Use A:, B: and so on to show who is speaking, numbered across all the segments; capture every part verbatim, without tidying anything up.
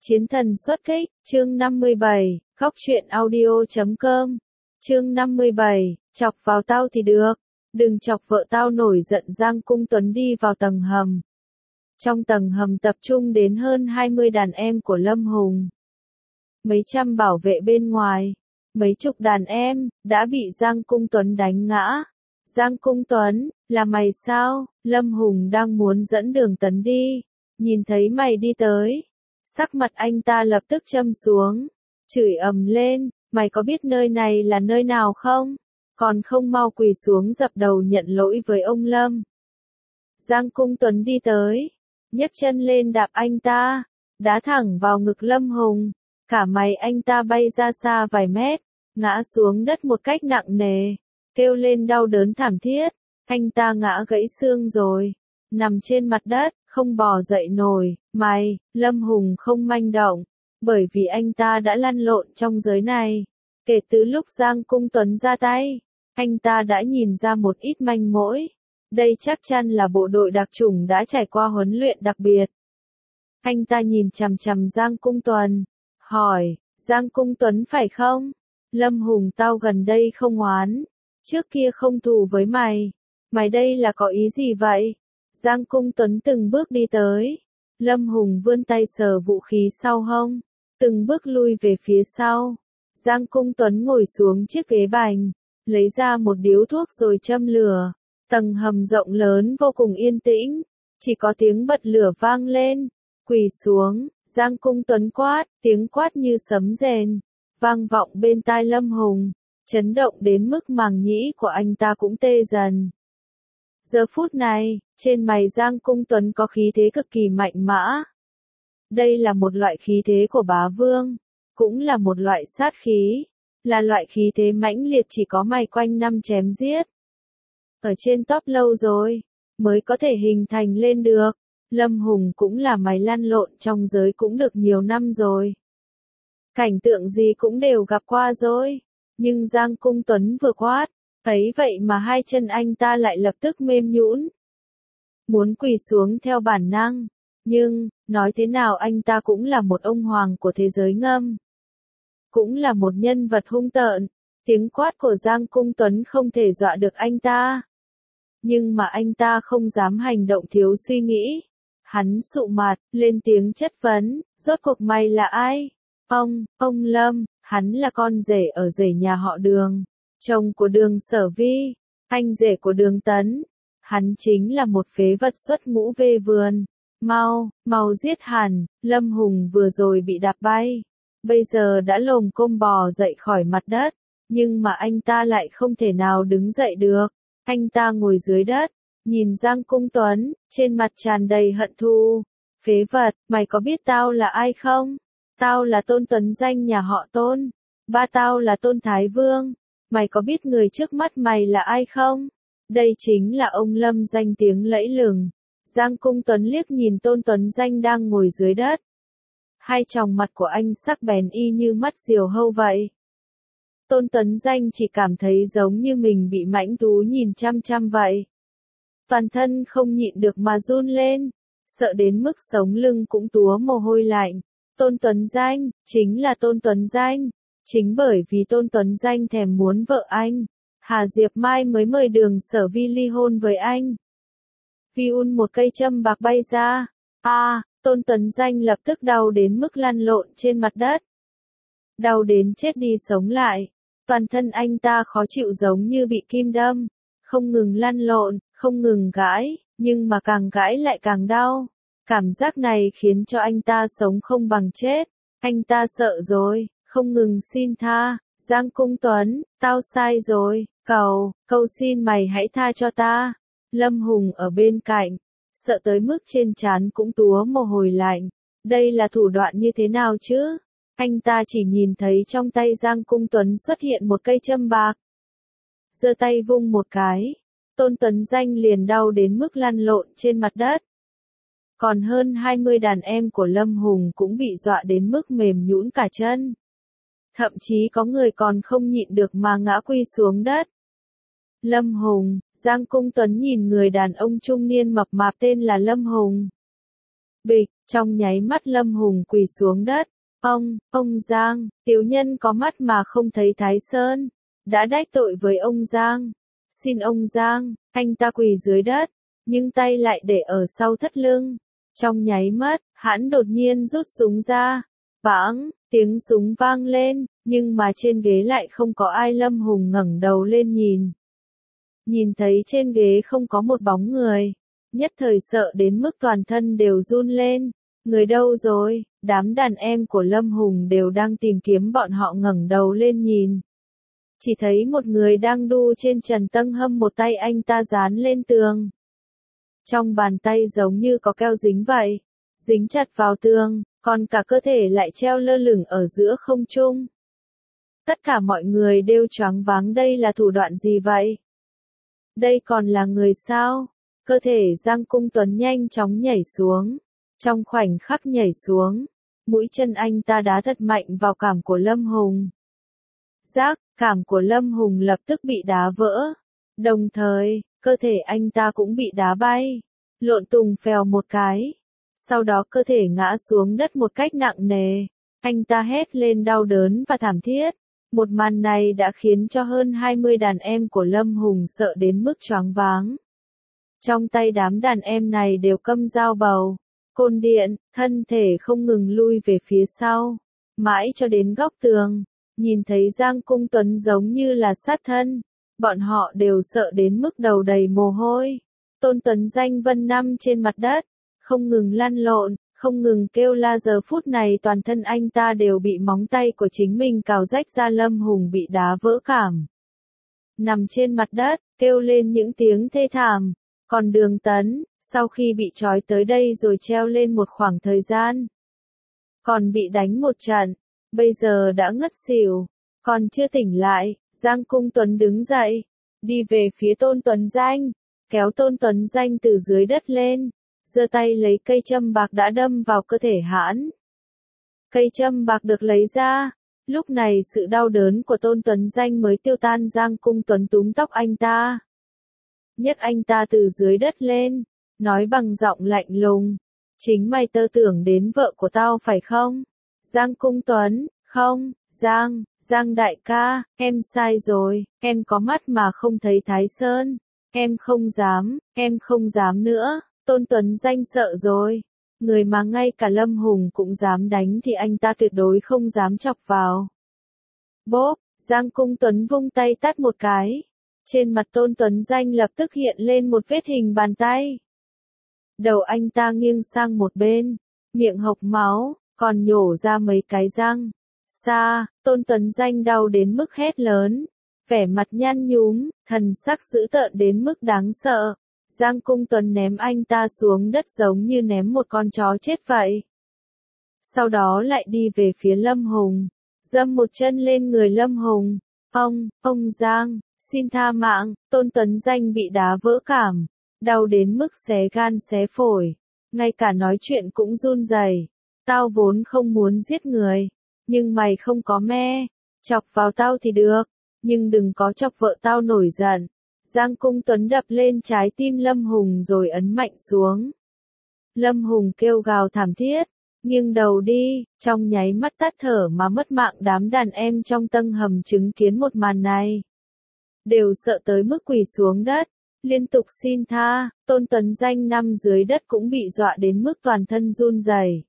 A: Chiến thần xuất kích, chương năm mươi bảy, khóc chuyện audio chấm com. Chương năm mươi bảy, chọc vào tao thì được, đừng chọc vợ tao nổi giận. Giang Cung Tuấn đi vào tầng hầm. Trong tầng hầm tập trung đến hơn hai mươi đàn em của Lâm Hùng. Mấy trăm bảo vệ bên ngoài, mấy chục đàn em, đã bị Giang Cung Tuấn đánh ngã. Giang Cung Tuấn, là mày sao? Lâm Hùng đang muốn dẫn Đường Tấn đi, nhìn thấy mày đi tới. Sắc mặt anh ta lập tức châm xuống, chửi ầm lên, mày có biết nơi này là nơi nào không? Còn không mau quỳ xuống dập đầu nhận lỗi với ông Lâm. Giang Cung Tuấn đi tới, nhấc chân lên đạp anh ta, đá thẳng vào ngực Lâm Hùng, cả mày anh ta bay ra xa vài mét, ngã xuống đất một cách nặng nề, kêu lên đau đớn thảm thiết, anh ta ngã gãy xương rồi, nằm trên mặt đất, không bò dậy nổi. Mày, Lâm Hùng không manh động, bởi vì anh ta đã lăn lộn trong giới này. Kể từ lúc Giang Cung Tuấn ra tay, anh ta đã nhìn ra một ít manh mối. Đây chắc chắn là bộ đội đặc chủng đã trải qua huấn luyện đặc biệt. Anh ta nhìn chằm chằm Giang Cung Tuấn, hỏi, Giang Cung Tuấn phải không? Lâm Hùng, tao gần đây không oán, trước kia không thù với mày. Mày đây là có ý gì vậy? Giang Cung Tuấn từng bước đi tới. Lâm Hùng vươn tay sờ vũ khí sau hông, từng bước lui về phía sau. Giang Cung Tuấn ngồi xuống chiếc ghế bành, lấy ra một điếu thuốc rồi châm lửa. Tầng hầm rộng lớn vô cùng yên tĩnh, chỉ có tiếng bật lửa vang lên. Quỳ xuống, Giang Cung Tuấn quát, tiếng quát như sấm rền, vang vọng bên tai Lâm Hùng, chấn động đến mức màng nhĩ của anh ta cũng tê dần. Giờ phút này, trên mày Giang Cung Tuấn có khí thế cực kỳ mạnh mẽ. Đây là một loại khí thế của bá vương, cũng là một loại sát khí, là loại khí thế mãnh liệt chỉ có mày quanh năm chém giết. Ở trên top lâu rồi, mới có thể hình thành lên được. Lâm Hùng cũng là mày lăn lộn trong giới cũng được nhiều năm rồi. Cảnh tượng gì cũng đều gặp qua rồi, nhưng Giang Cung Tuấn vừa quát, ấy vậy mà hai chân anh ta lại lập tức mềm nhũn, muốn quỳ xuống theo bản năng, nhưng, nói thế nào anh ta cũng là một ông hoàng của thế giới ngầm. Cũng là một nhân vật hung tợn, tiếng quát của Giang Cung Tuấn không thể dọa được anh ta. Nhưng mà anh ta không dám hành động thiếu suy nghĩ. Hắn sụ mặt, lên tiếng chất vấn, rốt cuộc mày là ai? Ông, ông Lâm, hắn là con rể ở rể nhà họ Đường, chồng của Đường Sở Vi, anh rể của Đường Tấn. Hắn chính là một phế vật xuất ngũ về vườn. Mau, mau giết hắn. Lâm Hùng vừa rồi bị đạp bay, bây giờ đã lồm côm bò dậy khỏi mặt đất, nhưng mà anh ta lại không thể nào đứng dậy được. Anh ta ngồi dưới đất, nhìn Giang Cung Tuấn, trên mặt tràn đầy hận thù. Phế vật, mày có biết tao là ai không? Tao là Tôn Tuấn Danh nhà họ Tôn. Ba tao là Tôn Thái Vương. Mày có biết người trước mắt mày là ai không? Đây chính là ông Lâm danh tiếng lẫy lừng. Giang Cung Tuấn liếc nhìn Tôn Tuấn Danh đang ngồi dưới đất. Hai tròng mặt của anh sắc bén y như mắt diều hâu vậy. Tôn Tuấn Danh chỉ cảm thấy giống như mình bị mãnh thú nhìn chăm chăm vậy. Toàn thân không nhịn được mà run lên, sợ đến mức sống lưng cũng túa mồ hôi lạnh. Tôn Tuấn Danh, chính là Tôn Tuấn Danh. Chính bởi vì Tôn Tuấn Danh thèm muốn vợ anh, Hà Diệp Mai mới mời Đường Sở Vi ly hôn với anh. Viun một cây châm bạc bay ra. A, à, Tôn Tuấn Danh lập tức đau đến mức lăn lộn trên mặt đất. Đau đến chết đi sống lại. Toàn thân anh ta khó chịu giống như bị kim đâm, không ngừng lăn lộn, không ngừng gãi, nhưng mà càng gãi lại càng đau. Cảm giác này khiến cho anh ta sống không bằng chết. Anh ta sợ rồi, không ngừng xin tha. Giang Cung Tuấn, tao sai rồi, cầu, cầu xin mày hãy tha cho ta. Lâm Hùng ở bên cạnh, sợ tới mức trên trán cũng túa mồ hôi lạnh. Đây là thủ đoạn như thế nào chứ? Anh ta chỉ nhìn thấy trong tay Giang Cung Tuấn xuất hiện một cây châm bạc. Giơ tay vung một cái, Tôn Tuấn Danh liền đau đến mức lăn lộn trên mặt đất. Còn hơn hai mươi đàn em của Lâm Hùng cũng bị dọa đến mức mềm nhũn cả chân. Thậm chí có người còn không nhịn được mà ngã quỳ xuống đất. Lâm Hùng, Giang Cung Tuấn nhìn người đàn ông trung niên mập mạp tên là Lâm Hùng. Bịch, Trong nháy mắt Lâm Hùng quỳ xuống đất. Ông, ông Giang, tiểu nhân có mắt mà không thấy Thái Sơn. Đã đắc tội với ông Giang. Xin ông Giang, anh ta quỳ dưới đất, nhưng tay lại để ở sau thắt lưng. Trong nháy mắt, hắn đột nhiên rút súng ra. Bảng, tiếng súng vang lên, nhưng mà trên ghế lại không có ai. Lâm Hùng ngẩng đầu lên nhìn. Nhìn thấy trên ghế không có một bóng người. Nhất thời sợ đến mức toàn thân đều run lên. Người đâu rồi? Đám đàn em của Lâm Hùng đều đang tìm kiếm bọn họ, ngẩng đầu lên nhìn. Chỉ thấy một người đang đu trên trần tầng hầm, một tay anh ta dán lên tường. Trong bàn tay giống như có keo dính vậy, dính chặt vào tường, còn cả cơ thể lại treo lơ lửng ở giữa không trung. Tất cả mọi người đều choáng váng, đây là thủ đoạn gì vậy? Đây còn là người sao? Cơ thể Giang Cung Tuấn nhanh chóng nhảy xuống. Trong khoảnh khắc nhảy xuống, mũi chân anh ta đá thật mạnh vào cảm của Lâm Hùng. Rác, cảm của Lâm Hùng lập tức bị đá vỡ. Đồng thời, cơ thể anh ta cũng bị đá bay, lộn tùng phèo một cái. Sau đó cơ thể ngã xuống đất một cách nặng nề. Anh ta hét lên đau đớn và thảm thiết. Một màn này đã khiến cho hơn hai mươi đàn em của Lâm Hùng sợ đến mức choáng váng. Trong tay đám đàn em này đều cầm dao bầu, côn điện, thân thể không ngừng lui về phía sau, mãi cho đến góc tường. Nhìn thấy Giang Cung Tuấn giống như là sát thân, bọn họ đều sợ đến mức đầu đầy mồ hôi. Tôn Tuấn Danh Vân nằm trên mặt đất, không ngừng lăn lộn, không ngừng kêu la. Giờ phút này toàn thân anh ta đều bị móng tay của chính mình cào rách ra. Lâm Hùng bị đá vỡ cảm, nằm trên mặt đất, kêu lên những tiếng thê thảm. Còn Đường Tấn, sau khi bị trói tới đây rồi treo lên một khoảng thời gian, còn bị đánh một trận, bây giờ đã ngất xỉu, còn chưa tỉnh lại. Giang Cung Tuấn đứng dậy, đi về phía Tôn Tuấn Danh, kéo Tôn Tuấn Danh từ dưới đất lên, giơ tay lấy cây châm bạc đã đâm vào cơ thể hắn. Cây châm bạc được lấy ra, lúc này sự đau đớn của Tôn Tuấn Danh mới tiêu tan. Giang Cung Tuấn túm tóc anh ta, nhấc anh ta từ dưới đất lên, nói bằng giọng lạnh lùng, chính mày tơ tưởng đến vợ của tao phải không? Giang Cung Tuấn, không, Giang, Giang đại ca, em sai rồi, em có mắt mà không thấy Thái Sơn, em không dám, em không dám nữa. Tôn Tuấn Danh sợ rồi, người mà ngay cả Lâm Hùng cũng dám đánh thì anh ta tuyệt đối không dám chọc vào. Bốp, Giang Cung Tuấn vung tay tát một cái. Trên mặt Tôn Tuấn Danh lập tức hiện lên một vết hình bàn tay. Đầu anh ta nghiêng sang một bên, miệng hộc máu, còn nhổ ra mấy cái răng. Xa, Tôn Tuấn Danh đau đến mức hét lớn, vẻ mặt nhăn nhúm, thần sắc dữ tợn đến mức đáng sợ. Giang Cung Tuấn ném anh ta xuống đất giống như ném một con chó chết vậy. Sau đó lại đi về phía Lâm Hùng, dâm một chân lên người Lâm Hùng. Ông, ông Giang, xin tha mạng. Tôn Tuấn Danh bị đá vỡ cảm, đau đến mức xé gan xé phổi, ngay cả nói chuyện cũng run rẩy. Tao vốn không muốn giết người, nhưng mày không có me, chọc vào tao thì được, nhưng đừng có chọc vợ tao nổi giận. Giang Cung Tuấn đập lên trái tim Lâm Hùng rồi ấn mạnh xuống. Lâm Hùng kêu gào thảm thiết, nghiêng đầu đi, trong nháy mắt tắt thở mà mất mạng. Đám đàn em trong tầng hầm chứng kiến một màn này, đều sợ tới mức quỳ xuống đất, liên tục xin tha. Tôn Tuấn Danh nằm dưới đất cũng bị dọa đến mức toàn thân run rẩy.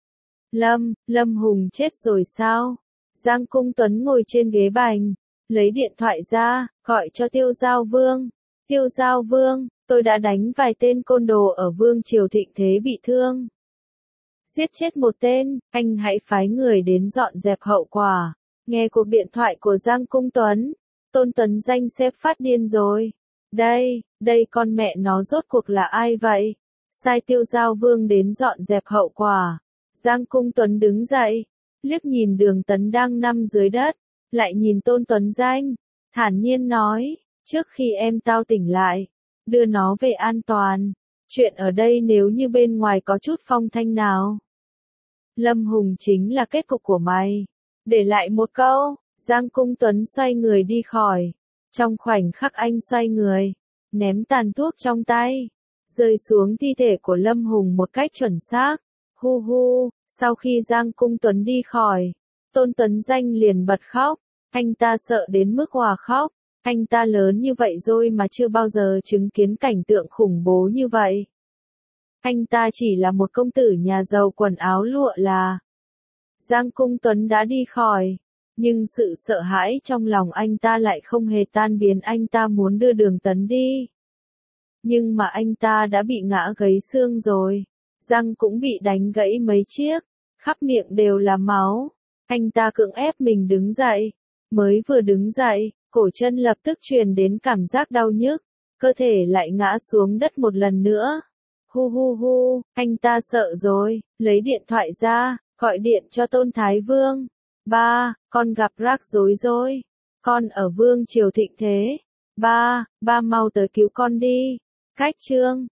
A: Lâm, Lâm Hùng chết rồi sao? Giang Cung Tuấn ngồi trên ghế bành, lấy điện thoại ra, gọi cho Tiêu Giao Vương. Tiêu Giao Vương, tôi đã đánh vài tên côn đồ ở Vương Triều Thịnh Thế bị thương. Giết chết một tên, anh hãy phái người đến dọn dẹp hậu quả. Nghe cuộc điện thoại của Giang Cung Tuấn, Tôn Tuấn Danh sếp phát điên rồi. Đây, đây con mẹ nó rốt cuộc là ai vậy? Sai Tiêu Giao Vương đến dọn dẹp hậu quả. Giang Cung Tuấn đứng dậy, liếc nhìn Đường Tấn đang nằm dưới đất, lại nhìn Tôn Tuấn Danh, thản nhiên nói, trước khi em tao tỉnh lại, đưa nó về an toàn. Chuyện ở đây nếu như bên ngoài có chút phong thanh nào, Lâm Hùng chính là kết cục của mày. Để lại một câu, Giang Cung Tuấn xoay người đi khỏi. Trong khoảnh khắc anh xoay người, ném tàn thuốc trong tay, rơi xuống thi thể của Lâm Hùng một cách chuẩn xác. Hu hu, sau khi Giang Cung Tuấn đi khỏi, Tôn Tuấn Danh liền bật khóc, anh ta sợ đến mức òa khóc, anh ta lớn như vậy rồi mà chưa bao giờ chứng kiến cảnh tượng khủng bố như vậy. Anh ta chỉ là một công tử nhà giàu quần áo lụa là. Giang Cung Tuấn đã đi khỏi, nhưng sự sợ hãi trong lòng anh ta lại không hề tan biến, anh ta muốn đưa Đường Tấn đi. Nhưng mà anh ta đã bị ngã gãy xương rồi, răng cũng bị đánh gãy mấy chiếc, khắp miệng đều là máu. Anh ta cưỡng ép mình đứng dậy, mới vừa đứng dậy, cổ chân lập tức truyền đến cảm giác đau nhức, cơ thể lại ngã xuống đất một lần nữa. Hu hu hu, anh ta sợ rồi, lấy điện thoại ra, gọi điện cho Tôn Thái Vương. Ba, con gặp rắc rối rồi. Con ở Vương Triều Thịnh Thế. Ba, ba mau tới cứu con đi. Cách chương